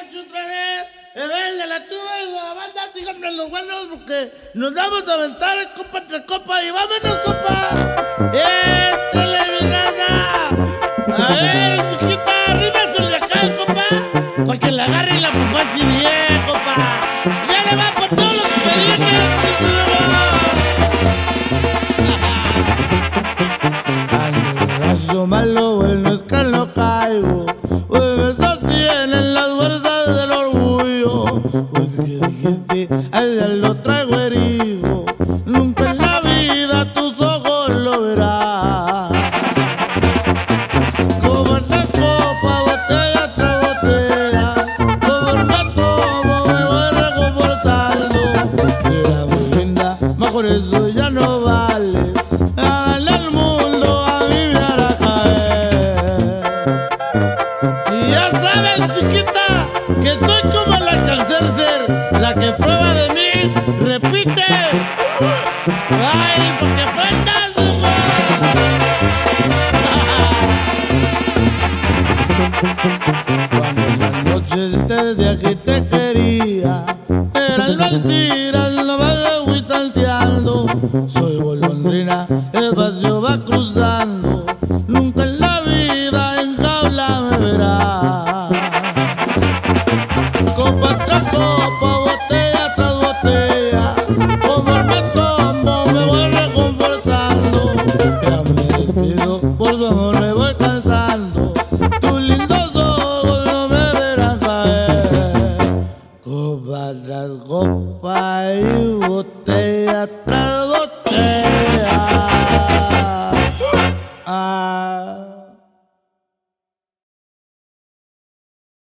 mariachi otra vez. El de la tuba y de la banda, síganme los buenos porque nos vamos a aventar el copa entre copa y vámonos, copa. ¡Échale, mi raza! A ver, chiquita, arríbase de acá el copa, para que la agarre y la papá así bien, copa. Ya le va por todos los expedientes. Malo, bueno es que lo caigo, pues esos tienen las fuerzas del orgullo, pues que dijiste, a ella lo traigo herido, nunca en la vida tus ojos lo verás. Como esta copa, botella tras botella, como la tomo me voy reconfortando, será muy linda, mejor eso ya no vale. Chiquita, que soy como la Calcercer, la que prueba de mí, repite. Ay, porque aprendas. Cuando en las noches te decía que te quería, eran mentiras, no me debo ir tanteando. Soy